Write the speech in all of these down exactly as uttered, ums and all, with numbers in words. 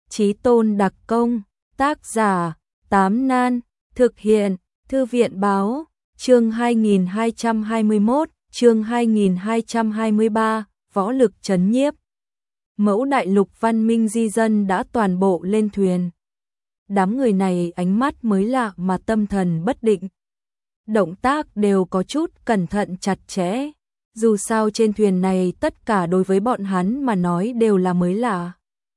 Chí tôn đặc công, tác giả, Tám Nan, thực hiện, Thư viện báo, chương hai nghìn hai trăm hai mươi mốt, chương hai nghìn hai trăm hai mươi ba, võ lực trấn nhiếp. Mẫu đại lục văn minh di dân đã toàn bộ lên thuyền. Đám người này ánh mắt mới lạ mà tâm thần bất định. Động tác đều có chút cẩn thận chặt chẽ. Dù sao trên thuyền này tất cả đối với bọn hắn mà nói đều là mới lạ.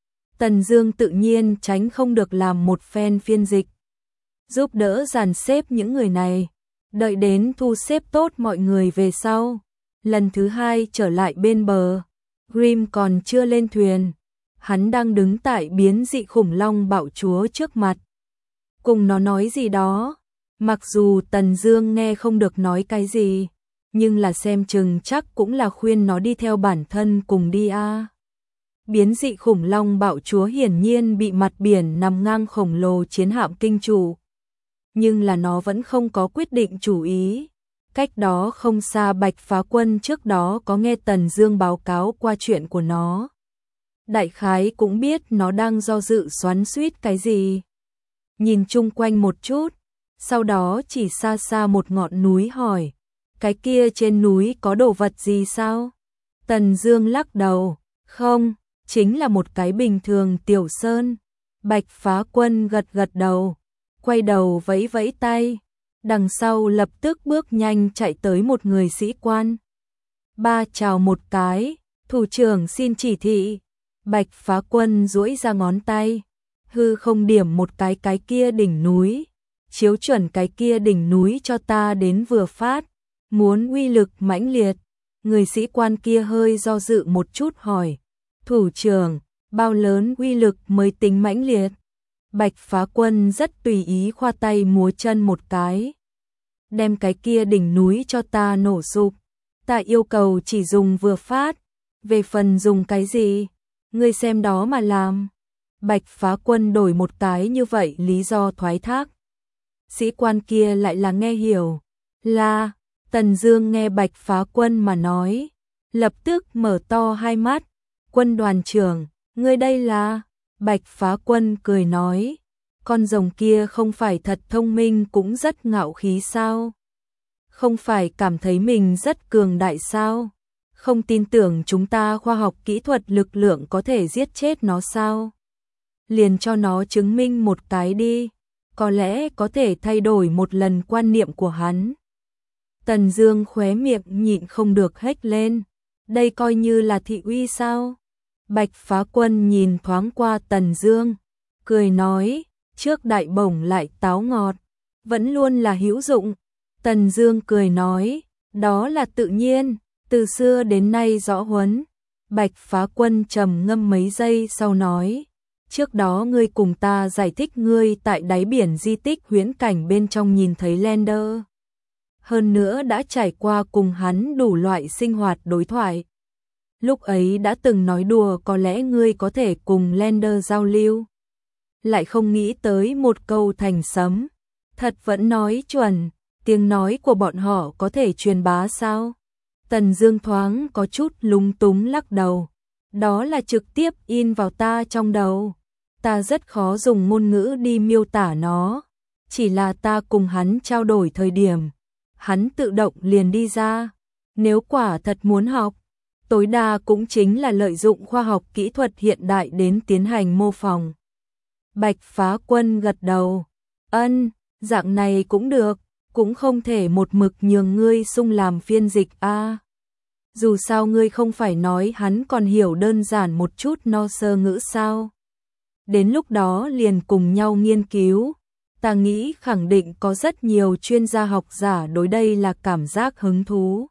Tần Dương tự nhiên tránh không được làm một phen phiên dịch, giúp đỡ dàn xếp những người này, đợi đến thu xếp tốt mọi người về sau. Lần thứ hai trở lại bên bờ, Grim còn chưa lên thuyền, hắn đang đứng tại biến dị khủng long bạo chúa trước mặt. Cùng nó nói gì đó, mặc dù Tần Dương nghe không được nói cái gì, nhưng là xem chừng chắc cũng là khuyên nó đi theo bản thân cùng đi a. À. Biến dị khủng long bạo chúa hiển nhiên bị mặt biển nằm ngang khổng lồ chiến hạm kinh chủ. Nhưng là nó vẫn không có quyết định chủ ý. Cách đó không xa Bạch Phá Quân trước đó có nghe Tần Dương báo cáo qua chuyện của nó. Đại khái cũng biết nó đang do dự xoắn xuýt cái gì. Nhìn chung quanh một chút, sau đó chỉ xa xa một ngọn núi hỏi, cái kia trên núi có đồ vật gì sao? Tần Dương lắc đầu, không, chính là một cái bình thường tiểu sơn. Bạch Phá Quân gật gật đầu, quay đầu vẫy vẫy tay, đằng sau lập tức bước nhanh chạy tới một người sĩ quan. Ba chào một cái, thủ trưởng xin chỉ thị. Bạch Phá Quân duỗi ra ngón tay, hư không điểm một cái cái kia đỉnh núi, chiếu chuẩn cái kia đỉnh núi cho ta đến vừa phát, muốn uy lực mãnh liệt. Người sĩ quan kia hơi do dự một chút hỏi, thủ trưởng, bao lớn uy lực mới tính mãnh liệt? Bạch Phá Quân rất tùy ý khoa tay múa chân một cái, đem cái kia đỉnh núi cho ta nổ sụp, ta yêu cầu chỉ dùng vừa phát, về phần dùng cái gì, ngươi xem đó mà làm. Bạch Phá Quân đổi một cái như vậy lý do thoái thác. Sĩ quan kia lại là nghe hiểu, là, Tần Dương nghe Bạch Phá Quân mà nói, lập tức mở to hai mắt, quân đoàn trưởng, ngươi đây là? Bạch Phá Quân cười nói, con rồng kia không phải thật thông minh cũng rất ngạo khí sao? Không phải cảm thấy mình rất cường đại sao? Không tin tưởng chúng ta khoa học kỹ thuật lực lượng có thể giết chết nó sao? Liền cho nó chứng minh một cái đi, có lẽ có thể thay đổi một lần quan niệm của hắn. Tần Dương khóe miệng nhịn không được hét lên, đây coi như là thị uy sao? Bạch Phá Quân nhìn thoáng qua Tần Dương, cười nói, trước đại bổng lại táo ngọt, vẫn luôn là hữu dụng. Tần Dương cười nói, đó là tự nhiên, từ xưa đến nay rõ huấn. Bạch Phá Quân trầm ngâm mấy giây sau nói, trước đó ngươi cùng ta giải thích ngươi tại đáy biển di tích huyễn cảnh bên trong nhìn thấy Lander. Hơn nữa đã trải qua cùng hắn đủ loại sinh hoạt đối thoại. Lúc ấy đã từng nói đùa có lẽ ngươi có thể cùng Lander giao lưu. Lại không nghĩ tới một câu thành sấm. Thật vẫn nói chuẩn, tiếng nói của bọn họ có thể truyền bá sao? Tần Dương thoáng có chút lúng túng lắc đầu. Đó là trực tiếp in vào ta trong đầu. Ta rất khó dùng ngôn ngữ đi miêu tả nó. Chỉ là ta cùng hắn trao đổi thời điểm, hắn tự động liền đi ra. Nếu quả thật muốn học, tối đa cũng chính là lợi dụng khoa học kỹ thuật hiện đại đến tiến hành mô phỏng. Bạch Phá Quân gật đầu, ân, dạng này cũng được, cũng không thể một mực nhường ngươi sung làm phiên dịch a. À. Dù sao ngươi không phải nói hắn còn hiểu đơn giản một chút no sơ ngữ sao? Đến lúc đó liền cùng nhau nghiên cứu, ta nghĩ khẳng định có rất nhiều chuyên gia học giả đối đây là cảm giác hứng thú.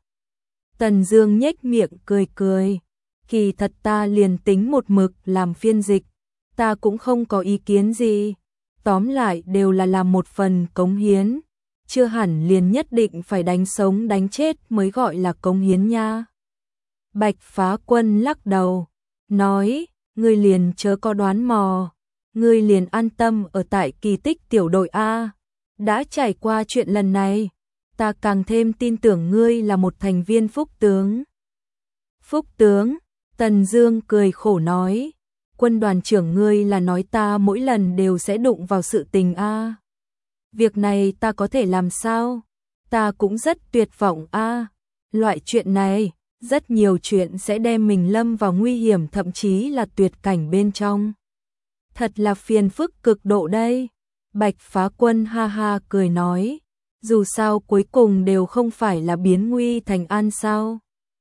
Tần Dương nhếch miệng cười cười, kỳ thật ta liền tính một mực làm phiên dịch, ta cũng không có ý kiến gì, tóm lại đều là làm một phần cống hiến, chưa hẳn liền nhất định phải đánh sống đánh chết mới gọi là cống hiến nha. Bạch Phá Quân lắc đầu, nói, ngươi liền chớ có đoán mò, ngươi liền an tâm ở tại kỳ tích tiểu đội A, đã trải qua chuyện lần này, ta càng thêm tin tưởng ngươi là một thành viên phúc tướng. Phúc tướng, Tần Dương cười khổ nói, Quân đoàn trưởng ngươi là nói ta mỗi lần đều sẽ đụng vào sự tình a. Việc này ta có thể làm sao? Ta cũng rất tuyệt vọng a. Loại chuyện này, rất nhiều chuyện sẽ đem mình lâm vào nguy hiểm thậm chí là tuyệt cảnh bên trong. Thật là phiền phức cực độ đây. Bạch Phá Quân ha ha cười nói, dù sao cuối cùng đều không phải là biến nguy thành an sao.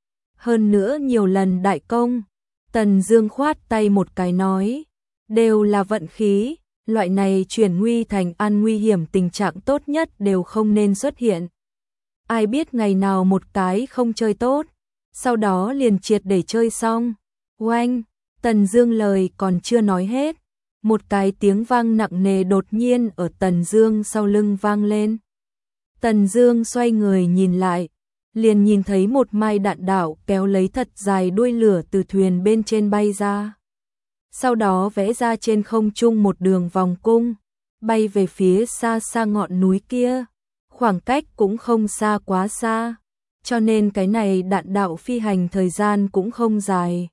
Hơn nữa nhiều lần đại công. Tần Dương khoát tay một cái nói, đều là vận khí, loại này chuyển nguy thành an nguy hiểm tình trạng tốt nhất đều không nên xuất hiện. Ai biết ngày nào một cái không chơi tốt, sau đó liền triệt để chơi xong. Oanh, Tần Dương lời còn chưa nói hết, một cái tiếng vang nặng nề đột nhiên ở Tần Dương sau lưng vang lên. Tần Dương xoay người nhìn lại, liền nhìn thấy một mai đạn đạo kéo lấy thật dài đuôi lửa từ thuyền bên trên bay ra. Sau đó vẽ ra trên không trung một đường vòng cung, bay về phía xa xa ngọn núi kia. Khoảng cách cũng không xa quá xa, cho nên cái này đạn đạo phi hành thời gian cũng không dài.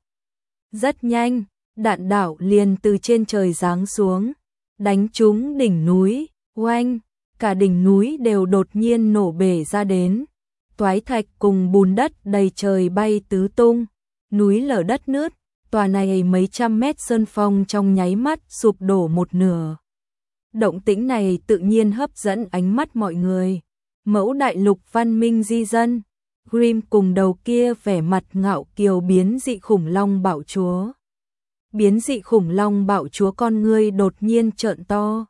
Rất nhanh, đạn đạo liền từ trên trời giáng xuống, đánh trúng đỉnh núi, oanh, cả đỉnh núi đều đột nhiên nổ bể ra đến. Toái thạch cùng bùn đất đầy trời bay tứ tung, núi lở đất nứt, tòa này mấy trăm mét sơn phong trong nháy mắt sụp đổ một nửa. Động tĩnh này tự nhiên hấp dẫn ánh mắt mọi người. Mẫu đại lục văn minh di dân, Grim cùng đầu kia vẻ mặt ngạo kiều biến dị khủng long bạo chúa. Biến dị khủng long bạo chúa con ngươi đột nhiên trợn to.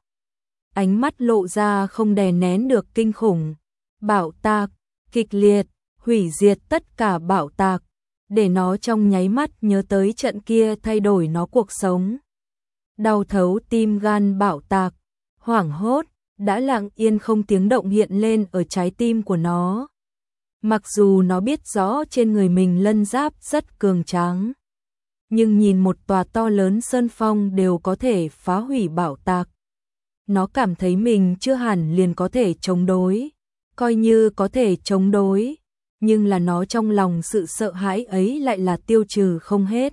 Ánh mắt lộ ra không đè nén được kinh khủng. Bạo tạc, kịch liệt, hủy diệt tất cả bạo tạc, để nó trong nháy mắt nhớ tới trận kia thay đổi nó cuộc sống. Đau thấu tim gan bạo tạc, hoảng hốt, đã lặng yên không tiếng động hiện lên ở trái tim của nó. Mặc dù nó biết rõ trên người mình lân giáp rất cường tráng, nhưng nhìn một tòa to lớn sơn phong đều có thể phá hủy bạo tạc. Nó cảm thấy mình chưa hẳn liền có thể chống đối, coi như có thể chống đối, nhưng là nó trong lòng sự sợ hãi ấy lại là tiêu trừ không hết.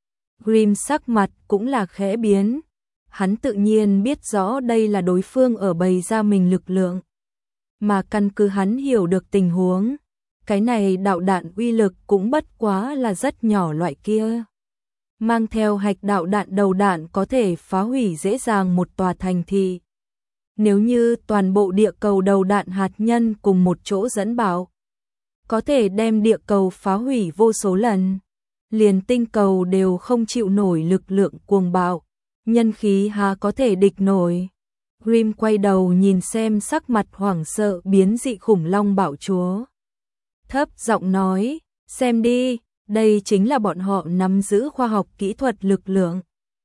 Grim sắc mặt cũng là khẽ biến. Hắn tự nhiên biết rõ đây là đối phương ở bày ra mình lực lượng. Mà căn cứ hắn hiểu được tình huống, cái này đạo đạn uy lực cũng bất quá là rất nhỏ loại kia. Mang theo hạch đạo đạn đầu đạn có thể phá hủy dễ dàng một tòa thành thị. Nếu như toàn bộ địa cầu đầu đạn hạt nhân cùng một chỗ dẫn bạo, có thể đem địa cầu phá hủy vô số lần. Liền tinh cầu đều không chịu nổi lực lượng cuồng bạo. Nhân khí há có thể địch nổi. Grim quay đầu nhìn xem sắc mặt hoảng sợ biến dị khủng long bạo chúa. Thấp giọng nói, xem đi, đây chính là bọn họ nắm giữ khoa học kỹ thuật lực lượng.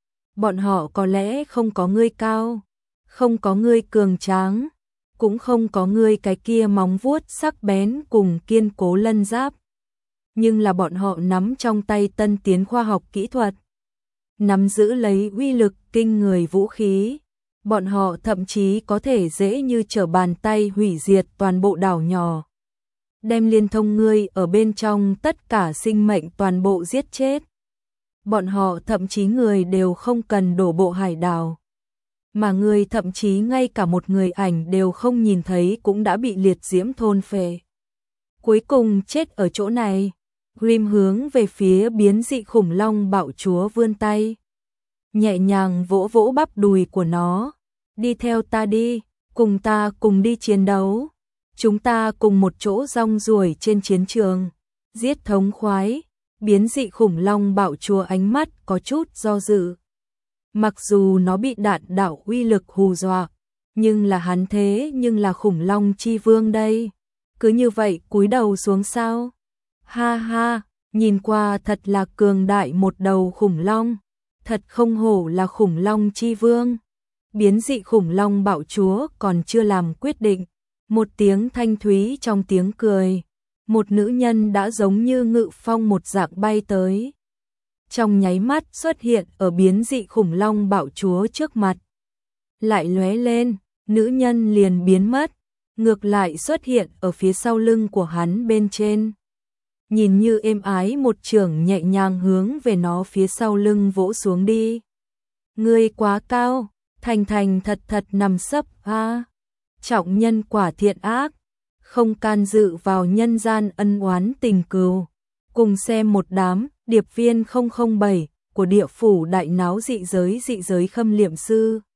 Bọn họ có lẽ không có ngươi cao, không có ngươi cường tráng, cũng không có ngươi cái kia móng vuốt sắc bén cùng kiên cố lân giáp. Nhưng là bọn họ nắm trong tay tân tiến khoa học kỹ thuật, nắm giữ lấy uy lực kinh người vũ khí, bọn họ thậm chí có thể dễ như trở bàn tay hủy diệt toàn bộ đảo nhỏ, đem liên thông ngươi ở bên trong tất cả sinh mệnh toàn bộ giết chết. Bọn họ thậm chí người đều không cần đổ bộ hải đảo, mà người thậm chí ngay cả một người ảnh đều không nhìn thấy cũng đã bị liệt diễm thôn phệ. Cuối cùng chết ở chỗ này. Grim hướng về phía biến dị khủng long bạo chúa vươn tay, nhẹ nhàng vỗ vỗ bắp đùi của nó. Đi theo ta đi, cùng ta cùng đi chiến đấu. Chúng ta cùng một chỗ rong ruổi trên chiến trường, giết thống khoái. Biến dị khủng long bạo chúa ánh mắt có chút do dự. Mặc dù nó bị đạn đạo uy lực hù dọa, nhưng là hắn thế nhưng là khủng long chi vương đây. Cứ như vậy cúi đầu xuống sao? Ha ha, nhìn qua thật là cường đại một đầu khủng long, thật không hổ là khủng long chi vương. Biến dị khủng long bạo chúa còn chưa làm quyết định, một tiếng thanh thúy trong tiếng cười, một nữ nhân đã giống như ngự phong một dạng bay tới. Trong nháy mắt xuất hiện ở biến dị khủng long bạo chúa trước mặt. Lại lóe lên, nữ nhân liền biến mất, ngược lại xuất hiện ở phía sau lưng của hắn bên trên. Nhìn như êm ái một chưởng nhẹ nhàng hướng về nó phía sau lưng vỗ xuống đi. Ngươi quá cao, thành thành thật thật nằm sấp a. Trọng nhân quả thiện ác, không can dự vào nhân gian ân oán tình cừu. Cùng xem một đám điệp viên không không bảy của địa phủ đại náo dị giới dị giới khâm liệm sư.